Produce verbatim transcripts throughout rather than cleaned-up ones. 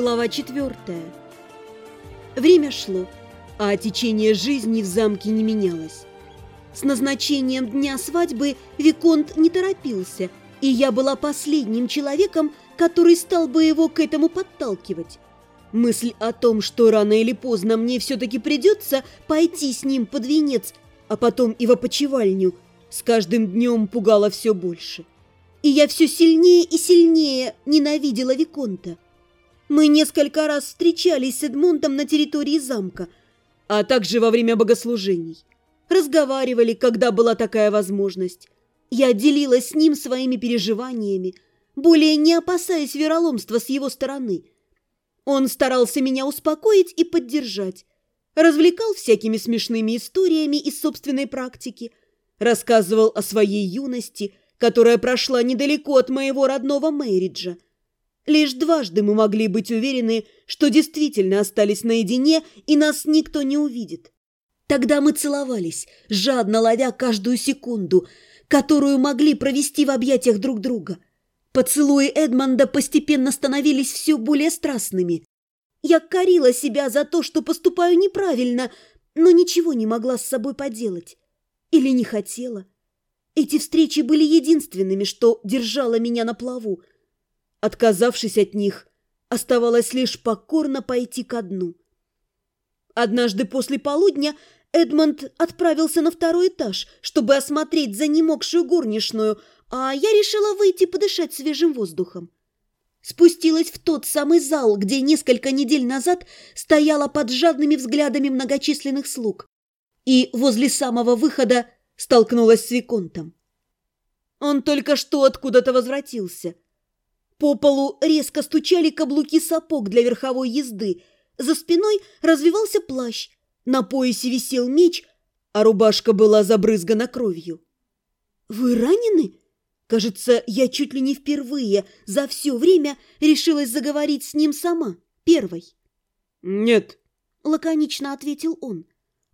Глава четвертая. Время шло, а течение жизни в замке не менялось. С назначением дня свадьбы Виконт не торопился, и я была последним человеком, который стал бы его к этому подталкивать. Мысль о том, что рано или поздно мне все-таки придется пойти с ним под венец, а потом и в опочивальню, с каждым днем пугала все больше. И я все сильнее и сильнее ненавидела Виконта. Мы несколько раз встречались с Эдмондом на территории замка, а также во время богослужений. Разговаривали, когда была такая возможность. Я делилась с ним своими переживаниями, более не опасаясь вероломства с его стороны. Он старался меня успокоить и поддержать, развлекал всякими смешными историями из собственной практики, рассказывал о своей юности, которая прошла недалеко от моего родного Мэриджа. Лишь дважды мы могли быть уверены, что действительно остались наедине и нас никто не увидит. Тогда мы целовались, жадно ловя каждую секунду, которую могли провести в объятиях друг друга. Поцелуи Эдмонда постепенно становились все более страстными. Я корила себя за то, что поступаю неправильно, но ничего не могла с собой поделать. Или не хотела. Эти встречи были единственными, что держало меня на плаву. Отказавшись от них, оставалось лишь покорно пойти ко дну. Однажды после полудня Эдмонд отправился на второй этаж, чтобы осмотреть занемогшую горничную, а я решила выйти подышать свежим воздухом. Спустилась в тот самый зал, где несколько недель назад стояла под жадными взглядами многочисленных слуг, и возле самого выхода столкнулась с Виконтом. Он только что откуда-то возвратился. По полу резко стучали каблуки сапог для верховой езды, за спиной развивался плащ, на поясе висел меч, а рубашка была забрызгана кровью. «Вы ранены?» Кажется, я чуть ли не впервые за все время решилась заговорить с ним сама, первой. «Нет», — лаконично ответил он.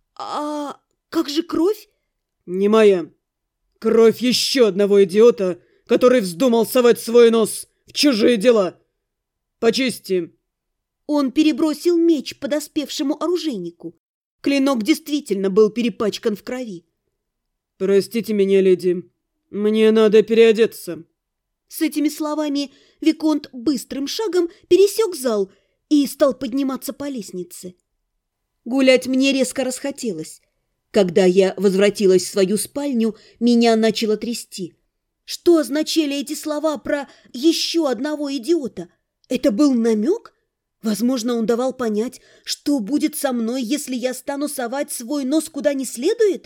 «А как же кровь?» «Не моя. Кровь еще одного идиота, который вздумал совать свой нос в чужие дела. Почисти». Он перебросил меч подоспевшему оружейнику. Клинок действительно был перепачкан в крови. «Простите меня, леди, мне надо переодеться». С этими словами Виконт быстрым шагом пересек зал и стал подниматься по лестнице. Гулять мне резко расхотелось. Когда я возвратилась в свою спальню, меня начало трясти. Что означали эти слова про «еще одного идиота»? Это был намек? Возможно, он давал понять, что будет со мной, если я стану совать свой нос куда не следует?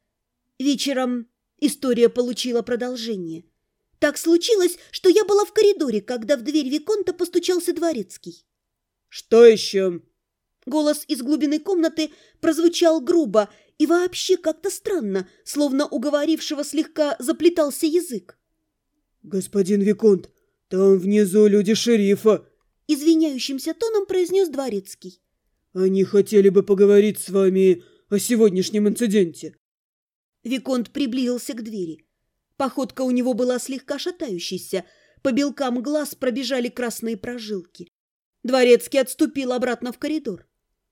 Вечером история получила продолжение. Так случилось, что я была в коридоре, когда в дверь Виконта постучался дворецкий. «Что еще?» Голос из глубины комнаты прозвучал грубо и вообще как-то странно, словно у говорившего слегка заплетался язык. «Господин Виконт, там внизу люди шерифа», — извиняющимся тоном произнес дворецкий. «Они хотели бы поговорить с вами о сегодняшнем инциденте». Виконт приблизился к двери. Походка у него была слегка шатающейся, по белкам глаз пробежали красные прожилки. Дворецкий отступил обратно в коридор.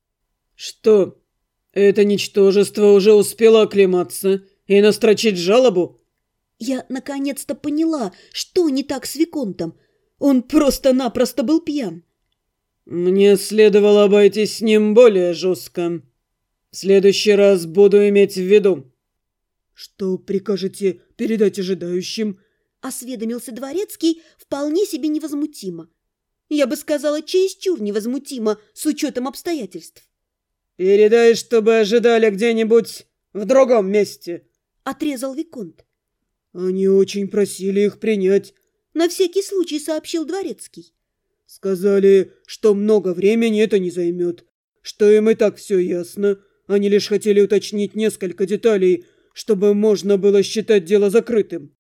«Что, это ничтожество уже успело оклематься и настрочить жалобу?» Я наконец-то поняла, что не так с Виконтом. Он просто-напросто был пьян. «Мне следовало обойтись с ним более жестко. В следующий раз буду иметь в виду». «Что прикажете передать ожидающим?» — осведомился дворецкий вполне себе невозмутимо. Я бы сказала, чересчур невозмутимо с учетом обстоятельств. «Передай, чтобы ожидали где-нибудь в другом месте», — отрезал Виконт. «Они очень просили их принять», — на всякий случай сообщил дворецкий. «Сказали, что много времени это не займет, что им и так все ясно. Они лишь хотели уточнить несколько деталей, чтобы можно было считать дело закрытым».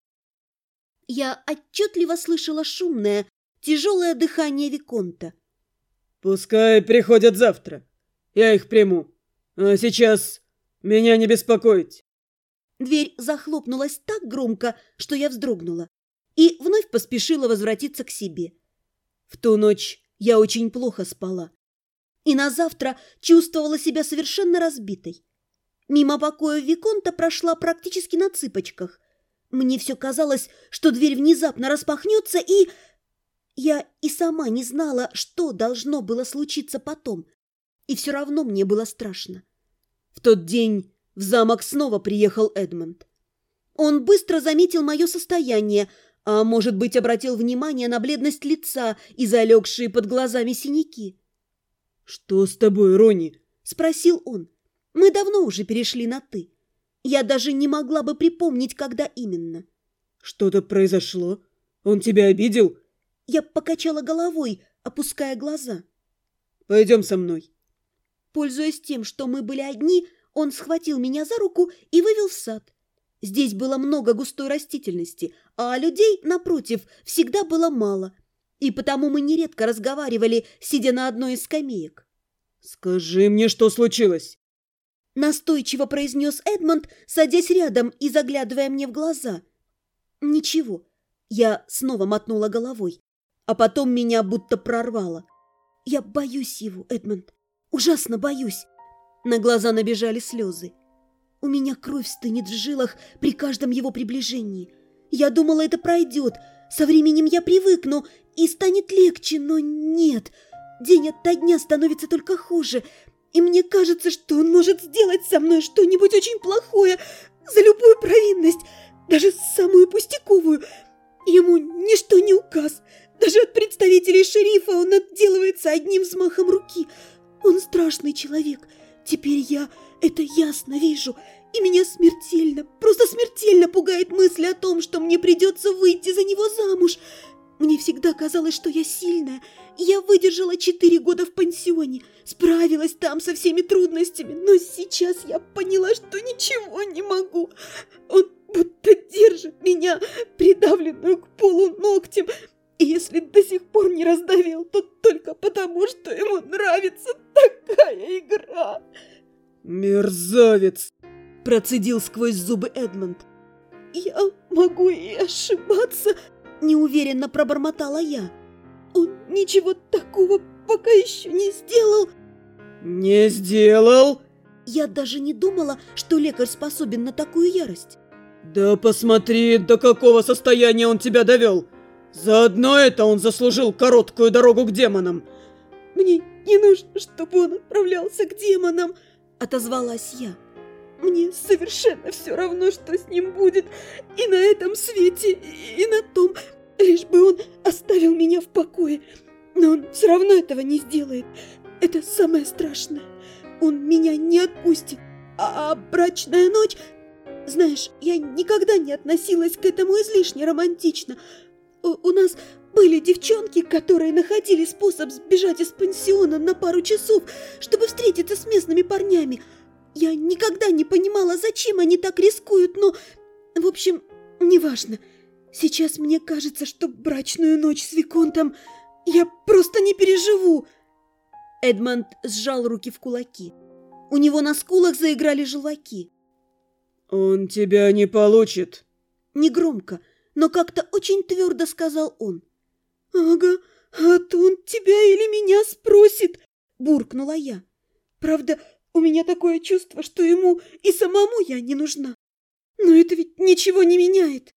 Я отчетливо слышала шумное, тяжелое дыхание Виконта. «Пускай приходят завтра. Я их приму. А сейчас меня не беспокоить». Дверь захлопнулась так громко, что я вздрогнула, и вновь поспешила возвратиться к себе. В ту ночь Я очень плохо спала. И на завтра чувствовала себя совершенно разбитой. Мимо покоя виконта прошла практически на цыпочках. Мне все казалось, что дверь внезапно распахнется, и... Я и сама не знала, что должно было случиться потом. И все равно мне было страшно. В тот день в замок снова приехал Эдмонд. Он быстро заметил мое состояние, а, может быть, обратил внимание на бледность лица и залегшие под глазами синяки. «Что с тобой, Ронни?» – спросил он. Мы давно уже перешли на «ты». Я даже не могла бы припомнить, когда именно. «Что-то произошло? Он тебя обидел?» Я покачала головой, опуская глаза. «Пойдем со мной». Пользуясь тем, что мы были одни, он схватил меня за руку и вывел в сад. Здесь было много густой растительности, а людей, напротив, всегда было мало. И потому мы нередко разговаривали, сидя на одной из скамеек. «Скажи мне, что случилось?» Настойчиво произнес Эдмонд, садясь рядом и заглядывая мне в глаза. «Ничего». Я снова мотнула головой, а потом меня будто прорвало. «Я боюсь его, Эдмонд. Ужасно боюсь». На глаза набежали слезы. У меня кровь стынет в жилах при каждом его приближении. Я думала, это пройдет. Со временем я привыкну, и станет легче, но нет. День ото дня становится только хуже. И мне кажется, что он может сделать со мной что-нибудь очень плохое за любую провинность, даже самую пустяковую. Ему ничто не указ. Даже от представителей шерифа он отделывается одним взмахом руки. Он страшный человек. Теперь я это ясно вижу. И меня смертельно, просто смертельно пугает мысль о том, что мне придется выйти за него замуж. Мне всегда казалось, что я сильная. Я выдержала четыре года в пансионе, справилась там со всеми трудностями, но сейчас я поняла, что ничего не могу. Он будто держит меня, придавленную к полу ногтем, и если до сих пор не раздавил, то только потому, что ему нравится такая игра. «Мерзавец!» – процедил сквозь зубы Эдмонд. «Я могу и ошибаться», – неуверенно пробормотала я. «Он ничего такого пока еще не сделал». «Не сделал?» Я даже не думала, что лекарь способен на такую ярость. «Да посмотри, до какого состояния он тебя довел! Заодно это он заслужил короткую дорогу к демонам!» «Мне не нужно, чтобы он отправлялся к демонам», — отозвалась я. «Мне совершенно все равно, что с ним будет и на этом свете, и на том, лишь бы он оставил меня в покое. Но он все равно этого не сделает. Это самое страшное. Он меня не отпустит. А брачная ночь... Знаешь, я никогда не относилась к этому излишне романтично. У, у нас были девчонки, которые находили способ сбежать из пансиона на пару часов, чтобы встретиться с местными парнями. Я никогда не понимала, зачем они так рискуют, но... В общем, неважно. Сейчас мне кажется, что брачную ночь с виконтом я просто не переживу». Эдмонд сжал руки в кулаки. У него на скулах заиграли желваки. «Он тебя не получит», — негромко, но как-то очень твердо сказал он. «Ага, а то он тебя или меня спросит», — буркнула я. «Правда, у меня такое чувство, что ему и самому я не нужна. Но это ведь ничего не меняет».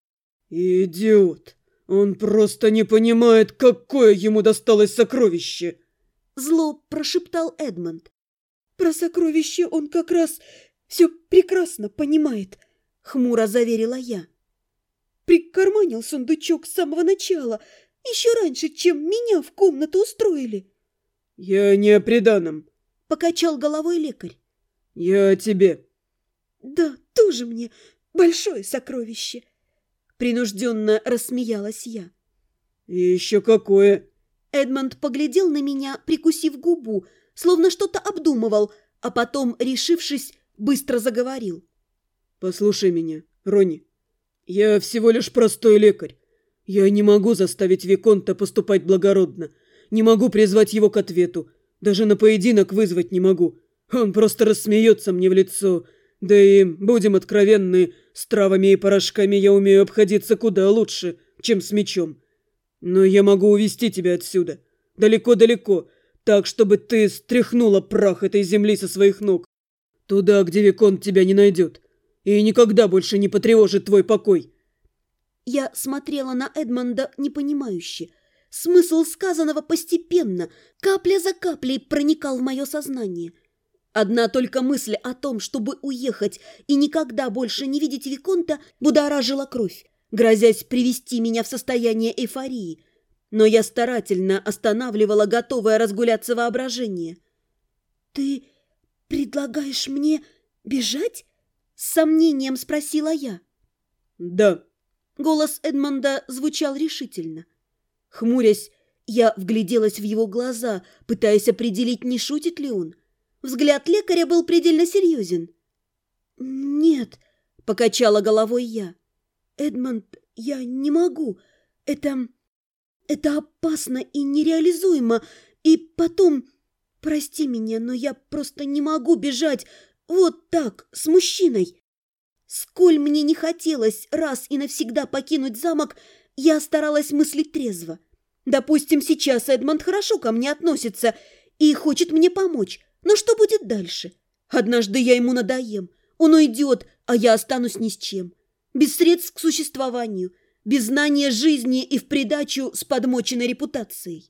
«Идиот! Он просто не понимает, какое ему досталось сокровище!» Зло прошептал Эдмонд. «Про сокровище он как раз все прекрасно понимает», — хмуро заверила я. «Прикарманил сундучок с самого начала, еще раньше, чем меня в комнату устроили». «Я не о приданом», — покачал головой лекарь. «Я о тебе». «Да, тоже мне большое сокровище», — принужденно рассмеялась я. «И еще какое?» Эдмонд поглядел на меня, прикусив губу, словно что-то обдумывал, а потом, решившись, быстро заговорил. «Послушай меня, Ронни. Я всего лишь простой лекарь. Я не могу заставить виконта поступать благородно. Не могу призвать его к ответу. Даже на поединок вызвать не могу. Он просто рассмеется мне в лицо. Да и, будем откровенны, с травами и порошками я умею обходиться куда лучше, чем с мечом. Но я могу увести тебя отсюда. далеко-далеко, так, чтобы ты стряхнула прах этой земли со своих ног. Туда, где Виконт тебя не найдет и никогда больше не потревожит твой покой». Я смотрела на Эдмонда непонимающе. Смысл сказанного постепенно, капля за каплей проникал в мое сознание. Одна только мысль о том, чтобы уехать и никогда больше не видеть Виконта, будоражила кровь, грозясь привести меня в состояние эйфории. Но я старательно останавливала готовое разгуляться воображение. «Ты предлагаешь мне бежать?» — с сомнением спросила я. «Да». Голос Эдмонда звучал решительно. Хмурясь, я вгляделась в его глаза, пытаясь определить, не шутит ли он. Взгляд лекаря был предельно серьезен. «Нет», — покачала головой я. «Эдмонд, я не могу. Это... это опасно и нереализуемо. И потом... прости меня, но я просто не могу бежать вот так, с мужчиной». Сколь мне не хотелось раз и навсегда покинуть замок, я старалась мыслить трезво. Допустим, сейчас Эдмонд хорошо ко мне относится и хочет мне помочь. Но что будет дальше? Однажды я ему надоем. Он уйдет, а я останусь ни с чем. Без средств к существованию, без знания жизни и в придачу с подмоченной репутацией.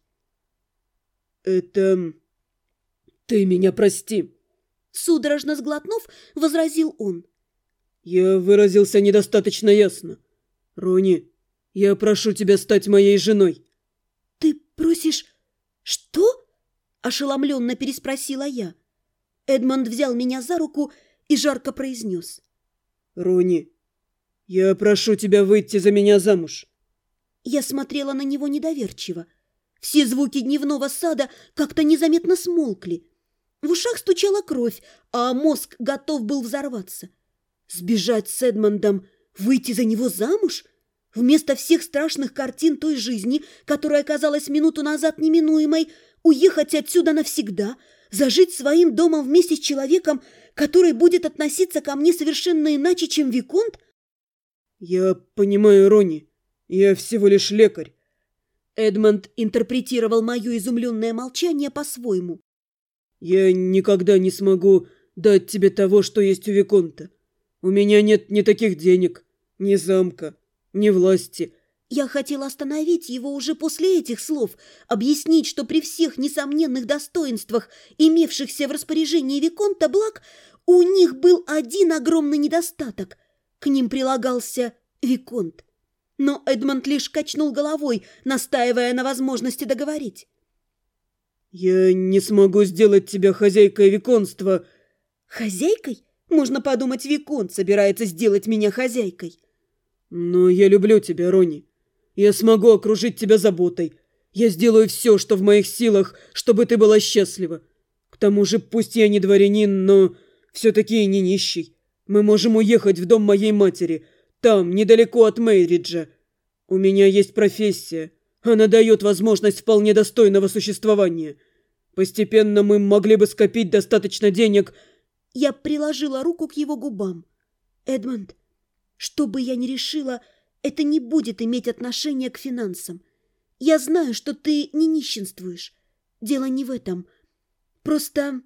«Это... ты меня прости», — судорожно сглотнув, возразил он. «Я выразился недостаточно ясно. Рони, я прошу тебя стать моей женой». «Ты просишь... что?» – ошеломленно переспросила я. Эдмонд взял меня за руку и жарко произнес. «Рони, я прошу тебя выйти за меня замуж». Я смотрела на него недоверчиво. Все звуки дневного сада как-то незаметно смолкли. В ушах стучала кровь, а мозг готов был взорваться. Сбежать с Эдмондом, выйти за него замуж? Вместо всех страшных картин той жизни, которая казалась минуту назад неминуемой, уехать отсюда навсегда, зажить своим домом вместе с человеком, который будет относиться ко мне совершенно иначе, чем Виконт? «Я понимаю, Рони, я всего лишь лекарь». Эдмонд интерпретировал мое изумленное молчание по-своему. «Я никогда не смогу дать тебе того, что есть у Виконта. У меня нет ни таких денег, ни замка, ни власти». Я хотела остановить его уже после этих слов, объяснить, что при всех несомненных достоинствах, имевшихся в распоряжении Виконта благ, у них был один огромный недостаток. К ним прилагался Виконт. Но Эдмонд лишь качнул головой, настаивая на возможности договорить. «Я не смогу сделать тебя хозяйкой виконства». «Хозяйкой? Можно подумать, Виконт собирается сделать меня хозяйкой». «Но я люблю тебя, Рони. Я смогу окружить тебя заботой. Я сделаю все, что в моих силах, чтобы ты была счастлива. К тому же, пусть я не дворянин, но все-таки и не нищий. Мы можем уехать в дом моей матери, там, недалеко от Мейриджа. У меня есть профессия. Она дает возможность вполне достойного существования. Постепенно мы могли бы скопить достаточно денег». Я приложила руку к его губам. «Эдмонд, что бы я ни решила, это не будет иметь отношения к финансам. Я знаю, что ты не нищенствуешь. Дело не в этом. Просто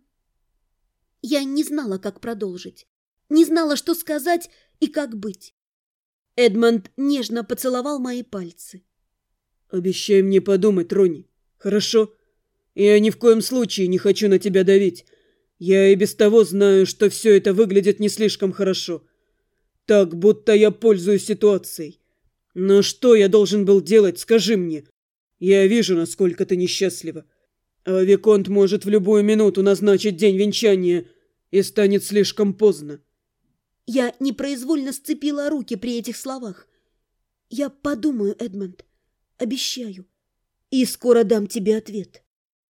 я не знала, как продолжить. Не знала, что сказать и как быть». Эдмонд нежно поцеловал мои пальцы. «Обещай мне подумать, Рони, хорошо? Я ни в коем случае не хочу на тебя давить. Я и без того знаю, что все это выглядит не слишком хорошо. Так, будто я пользуюсь ситуацией. Но что я должен был делать, скажи мне. Я вижу, насколько ты несчастлива. А Виконт может в любую минуту назначить день венчания, и станет слишком поздно». Я непроизвольно сцепила руки при этих словах. «Я подумаю, Эдмонд, обещаю, и скоро дам тебе ответ».